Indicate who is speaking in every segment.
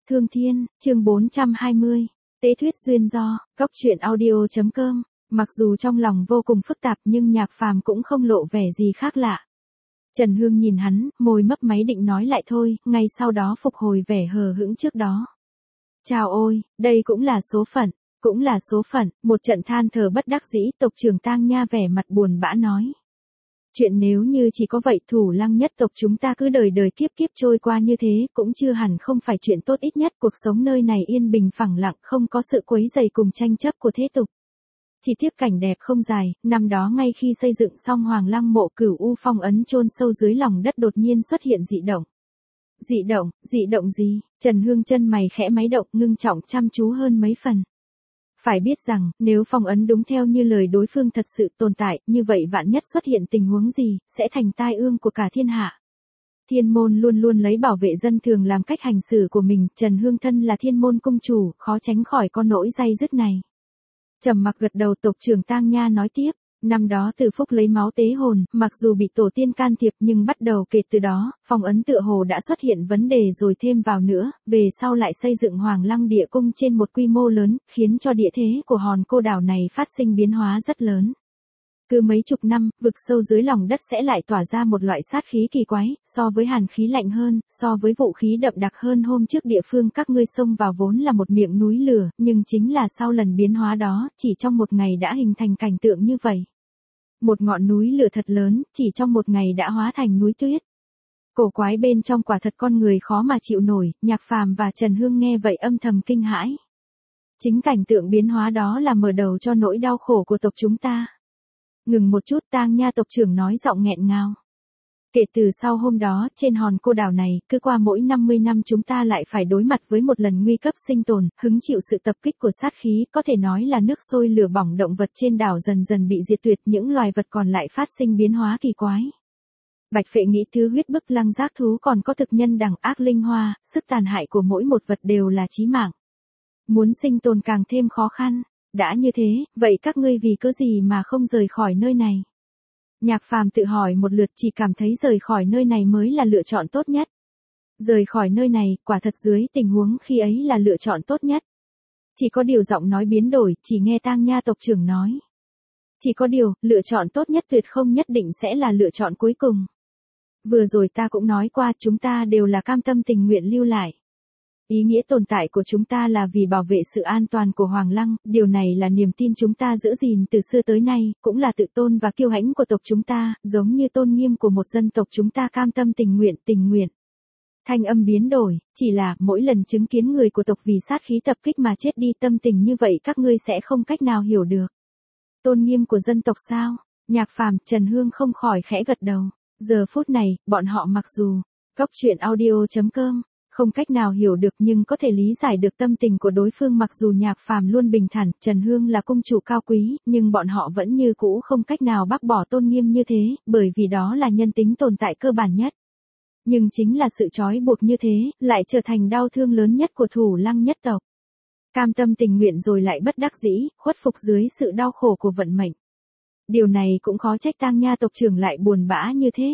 Speaker 1: Thương Thiên, chương 420. Tế thuyết duyên do, góc truyện audio.com. Mặc dù trong lòng vô cùng phức tạp nhưng Nhạc Phàm cũng không lộ vẻ gì khác lạ. Trần Hương nhìn hắn, môi mấp máy định nói lại thôi, ngay sau đó phục hồi vẻ hờ hững trước đó. Chào ôi, đây cũng là số phận, cũng là số phận, một trận than thở bất đắc dĩ, tộc trưởng Tang Nha vẻ mặt buồn bã nói. Chuyện nếu như chỉ có vậy Thủ Lăng nhất tộc chúng ta cứ đời đời kiếp kiếp trôi qua như thế cũng chưa hẳn không phải chuyện tốt, ít nhất cuộc sống nơi này yên bình phẳng lặng, không có sự quấy rầy cùng tranh chấp của thế tục. Chỉ tiếp cảnh đẹp không dài, năm đó ngay khi xây dựng xong Hoàng Lăng mộ Cửu U phong ấn chôn sâu dưới lòng đất đột nhiên xuất hiện dị động. Dị động gì? Trần Hương chân mày khẽ máy động, ngưng trọng chăm chú hơn mấy phần. Phải biết rằng, nếu phong ấn đúng theo như lời đối phương thật sự tồn tại, như vậy vạn nhất xuất hiện tình huống gì, sẽ thành tai ương của cả thiên hạ. Thiên môn luôn luôn lấy bảo vệ dân thường làm cách hành xử của mình, Trần Hương thân là thiên môn cung chủ, khó tránh khỏi con nỗi day dứt này. Trầm mặc gật đầu, tộc trưởng Tang Nha nói tiếp. Năm đó Từ Phúc lấy máu tế hồn, mặc dù bị tổ tiên can thiệp nhưng bắt đầu kể từ đó, phong ấn tựa hồ đã xuất hiện vấn đề rồi thêm vào nữa, về sau lại xây dựng Hoàng Lăng địa cung trên một quy mô lớn, khiến cho địa thế của hòn cô đảo này phát sinh biến hóa rất lớn. Cứ mấy chục năm, vực sâu dưới lòng đất sẽ lại tỏa ra một loại sát khí kỳ quái, so với hàn khí lạnh hơn, so với vũ khí đậm đặc hơn. Hôm trước địa phương các ngươi xông vào vốn là một miệng núi lửa, nhưng chính là sau lần biến hóa đó, chỉ trong một ngày đã hình thành cảnh tượng như vậy. Một ngọn núi lửa thật lớn, chỉ trong một ngày đã hóa thành núi tuyết. Cổ quái bên trong quả thật con người khó mà chịu nổi, Nhạc Phàm và Trần Hương nghe vậy âm thầm kinh hãi. Chính cảnh tượng biến hóa đó là mở đầu cho nỗi đau khổ của tộc chúng ta. Ngừng một chút, Tang Nha tộc trưởng nói giọng nghẹn ngào. Kể từ sau hôm đó, trên hòn cô đảo này, cứ qua mỗi 50 năm chúng ta lại phải đối mặt với một lần nguy cấp sinh tồn, hứng chịu sự tập kích của sát khí, có thể nói là nước sôi lửa bỏng, động vật trên đảo dần dần bị diệt tuyệt, những loài vật còn lại phát sinh biến hóa kỳ quái. Bạch phệ nghĩ thứ huyết bức lăng giác thú, còn có thực nhân đẳng ác linh hoa, sức tàn hại của mỗi một vật đều là chí mạng. Muốn sinh tồn càng thêm khó khăn. Đã như thế, vậy các ngươi vì cớ gì mà không rời khỏi nơi này? Nhạc Phàm tự hỏi một lượt, chỉ cảm thấy rời khỏi nơi này mới là lựa chọn tốt nhất. Rời khỏi nơi này, quả thật dưới tình huống khi ấy là lựa chọn tốt nhất. Chỉ có điều giọng nói biến đổi, chỉ nghe Tang Nha tộc trưởng nói. Chỉ có điều, lựa chọn tốt nhất tuyệt không nhất định sẽ là lựa chọn cuối cùng. Vừa rồi ta cũng nói qua, chúng ta đều là cam tâm tình nguyện lưu lại. Ý nghĩa tồn tại của chúng ta là vì bảo vệ sự an toàn của Hoàng Lăng, điều này là niềm tin chúng ta giữ gìn từ xưa tới nay, cũng là tự tôn và kiêu hãnh của tộc chúng ta, giống như tôn nghiêm của một dân tộc chúng ta cam tâm tình nguyện. Thanh âm biến đổi, chỉ là mỗi lần chứng kiến người của tộc vì sát khí tập kích mà chết đi, tâm tình như vậy các ngươi sẽ không cách nào hiểu được. Tôn nghiêm của dân tộc sao? Nhạc Phàm, Trần Hương không khỏi khẽ gật đầu. Giờ phút này, bọn họ mặc dù góc truyện audio.com không cách nào hiểu được nhưng có thể lý giải được tâm tình của đối phương. Mặc dù Nhạc Phàm luôn bình thản, Trần Hương là cung chủ cao quý, nhưng bọn họ vẫn như cũ không cách nào bác bỏ tôn nghiêm như thế, bởi vì đó là nhân tính tồn tại cơ bản nhất. Nhưng chính là sự trói buộc như thế, lại trở thành đau thương lớn nhất của Thủ Lăng nhất tộc. Cam tâm tình nguyện rồi lại bất đắc dĩ, khuất phục dưới sự đau khổ của vận mệnh. Điều này cũng khó trách Tang Nha tộc trưởng lại buồn bã như thế.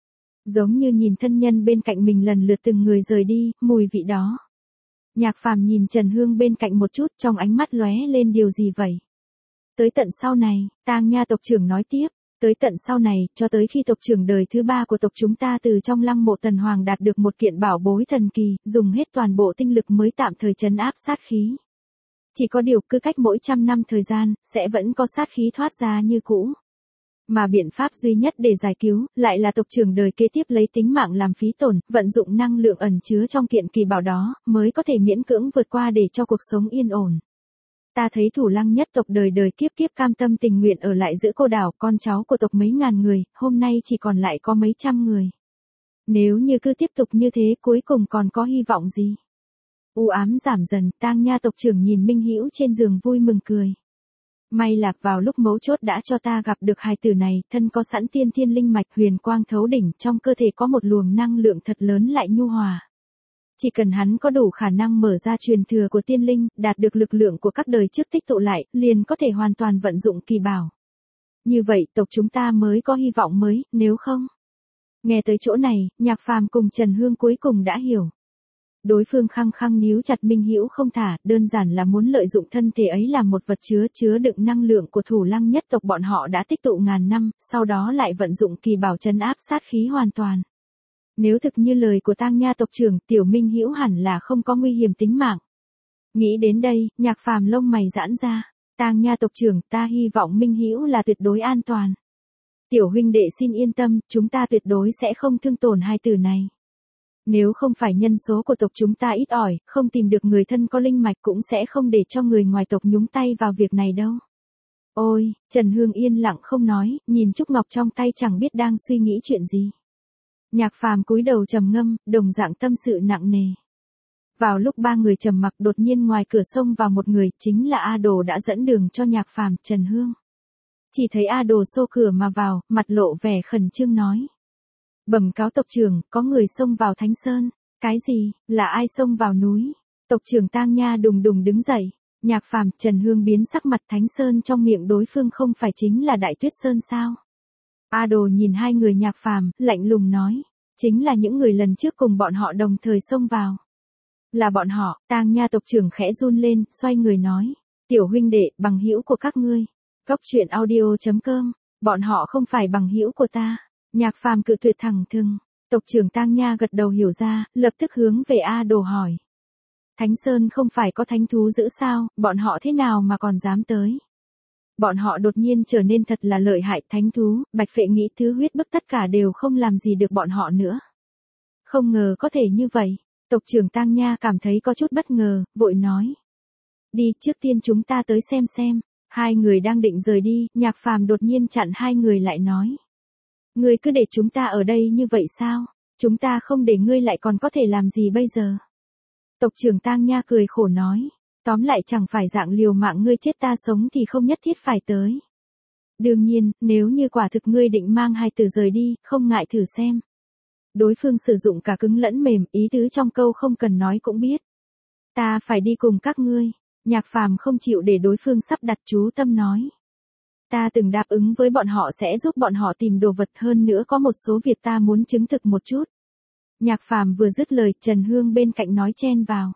Speaker 1: Giống như nhìn thân nhân bên cạnh mình lần lượt từng người rời đi, mùi vị đó. Nhạc Phàm nhìn Trần Hương bên cạnh một chút, trong ánh mắt lóe lên điều gì vậy? Tới tận sau này, Tang Nha tộc trưởng nói tiếp, tới tận sau này, cho tới khi tộc trưởng đời thứ 3 của tộc chúng ta từ trong lăng mộ Tần Hoàng đạt được một kiện bảo bối thần kỳ, dùng hết toàn bộ tinh lực mới tạm thời trấn áp sát khí. Chỉ có điều cứ cách mỗi 100 năm thời gian, sẽ vẫn có sát khí thoát ra như cũ. Mà biện pháp duy nhất để giải cứu, lại là tộc trưởng đời kế tiếp lấy tính mạng làm phí tổn, vận dụng năng lượng ẩn chứa trong kiện kỳ bảo đó, mới có thể miễn cưỡng vượt qua để cho cuộc sống yên ổn. Ta thấy Thủ Lăng nhất tộc đời đời kiếp kiếp cam tâm tình nguyện ở lại giữa cô đảo, con cháu của tộc mấy ngàn người, hôm nay chỉ còn lại có mấy trăm người. Nếu như cứ tiếp tục như thế, cuối cùng còn có hy vọng gì? U ám giảm dần, Tang Nha tộc trưởng nhìn Minh Hữu trên giường vui mừng cười. May là vào lúc mấu chốt đã cho ta gặp được hài tử này, thân có sẵn tiên thiên linh mạch, huyền quang thấu đỉnh, trong cơ thể có một luồng năng lượng thật lớn lại nhu hòa. Chỉ cần hắn có đủ khả năng mở ra truyền thừa của tiên linh, đạt được lực lượng của các đời trước tích tụ lại, liền có thể hoàn toàn vận dụng kỳ bảo. Như vậy tộc chúng ta mới có hy vọng mới, nếu không. Nghe tới chỗ này, Nhạc Phàm cùng Trần Hương cuối cùng đã hiểu. Đối phương khăng khăng níu chặt Minh Hữu không thả, đơn giản là muốn lợi dụng thân thể ấy làm một vật chứa đựng năng lượng của Thủ Lăng nhất tộc bọn họ đã tích tụ ngàn năm, sau đó lại vận dụng kỳ bảo trấn áp sát khí hoàn toàn. Nếu thực như lời của Tang Nha tộc trưởng, tiểu Minh Hữu hẳn là không có nguy hiểm tính mạng. Nghĩ đến đây, Nhạc Phàm lông mày giãn ra. Tang Nha tộc trưởng, ta hy vọng Minh Hữu là tuyệt đối an toàn. Tiểu huynh đệ xin yên tâm, chúng ta tuyệt đối sẽ không thương tổn hai tử này. Nếu không phải nhân số của tộc chúng ta ít ỏi, không tìm được người thân có linh mạch cũng sẽ không để cho người ngoài tộc nhúng tay vào việc này đâu. Ôi, Trần Hương yên lặng không nói, nhìn Trúc Ngọc trong tay chẳng biết đang suy nghĩ chuyện gì. Nhạc Phàm cúi đầu trầm ngâm, đồng dạng tâm sự nặng nề. Vào lúc ba người trầm mặc đột nhiên ngoài cửa xông vào một người, chính là A Đồ đã dẫn đường cho Nhạc Phàm, Trần Hương. Chỉ thấy A Đồ xô cửa mà vào, mặt lộ vẻ khẩn trương nói. Bẩm cáo tộc trưởng, có người xông vào Thánh Sơn. Cái gì, là ai xông vào núi? Tộc trưởng Tang Nha đùng đùng đứng dậy. Nhạc Phàm, Trần Hương biến sắc mặt. Thánh Sơn trong miệng đối phương không phải chính là Đại Tuyết Sơn sao? A Đồ nhìn hai người Nhạc Phàm, lạnh lùng nói. Chính là những người lần trước cùng bọn họ đồng thời xông vào. Là bọn họ. Tang Nha tộc trưởng khẽ run lên, xoay người nói. Tiểu huynh đệ, bằng hữu của các ngươi. Góc truyện audio.com. Bọn họ không phải bằng hữu của ta. Nhạc Phàm cự tuyệt thẳng thừng. Tộc trưởng Tang Nha gật đầu hiểu ra, lập tức hướng về A Đồ hỏi. Thánh Sơn không phải có thánh thú giữ sao, bọn họ thế nào mà còn dám tới? Bọn họ đột nhiên trở nên thật là lợi hại, thánh thú, Bạch Phệ nghĩ thứ huyết bức tất cả đều không làm gì được bọn họ nữa. Không ngờ có thể như vậy. Tộc trưởng Tang Nha cảm thấy có chút bất ngờ, vội nói. Đi, trước tiên chúng ta tới xem. Hai người đang định rời đi, Nhạc Phàm đột nhiên chặn hai người lại nói. Ngươi cứ để chúng ta ở đây như vậy sao? Chúng ta không để ngươi lại còn có thể làm gì bây giờ? Tộc trưởng Tang Nha cười khổ nói. Tóm lại chẳng phải dạng liều mạng ngươi chết ta sống thì không nhất thiết phải tới. Đương nhiên, nếu như quả thực ngươi định mang hai tử rời đi, không ngại thử xem. Đối phương sử dụng cả cứng lẫn mềm, ý tứ trong câu không cần nói cũng biết. Ta phải đi cùng các ngươi. Nhạc Phàm không chịu để đối phương sắp đặt chú tâm nói. Ta từng đáp ứng với bọn họ sẽ giúp bọn họ tìm đồ vật, hơn nữa có một số việc ta muốn chứng thực một chút. Nhạc Phàm vừa dứt lời, Trần Hương bên cạnh nói chen vào.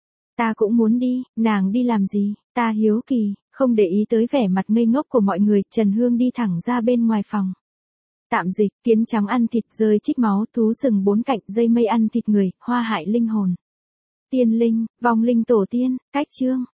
Speaker 1: Ta cũng muốn đi, nàng đi làm gì, ta hiếu kỳ, không để ý tới vẻ mặt ngây ngốc của mọi người, Trần Hương đi thẳng ra bên ngoài phòng. Tạm dịch, kiến trắng ăn thịt rơi chích máu, thú sừng bốn cạnh, dây mây ăn thịt người, hoa hại linh hồn. Tiên linh, vong linh tổ tiên, cách chương.